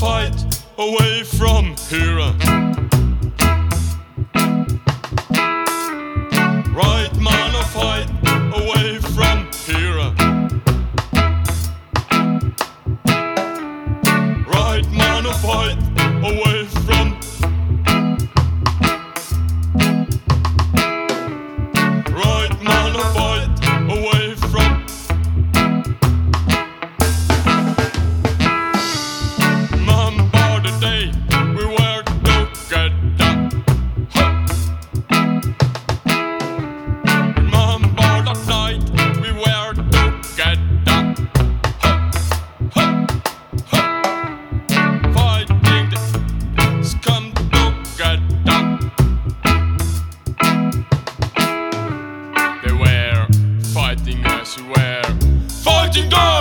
fight away from here. Right man, a fight away from here. Right man, a fight away from. Right man, a fight away from. Remember the day we were together. Remember that night we were together. Fighting the scum together. They were fighting as we were fighting the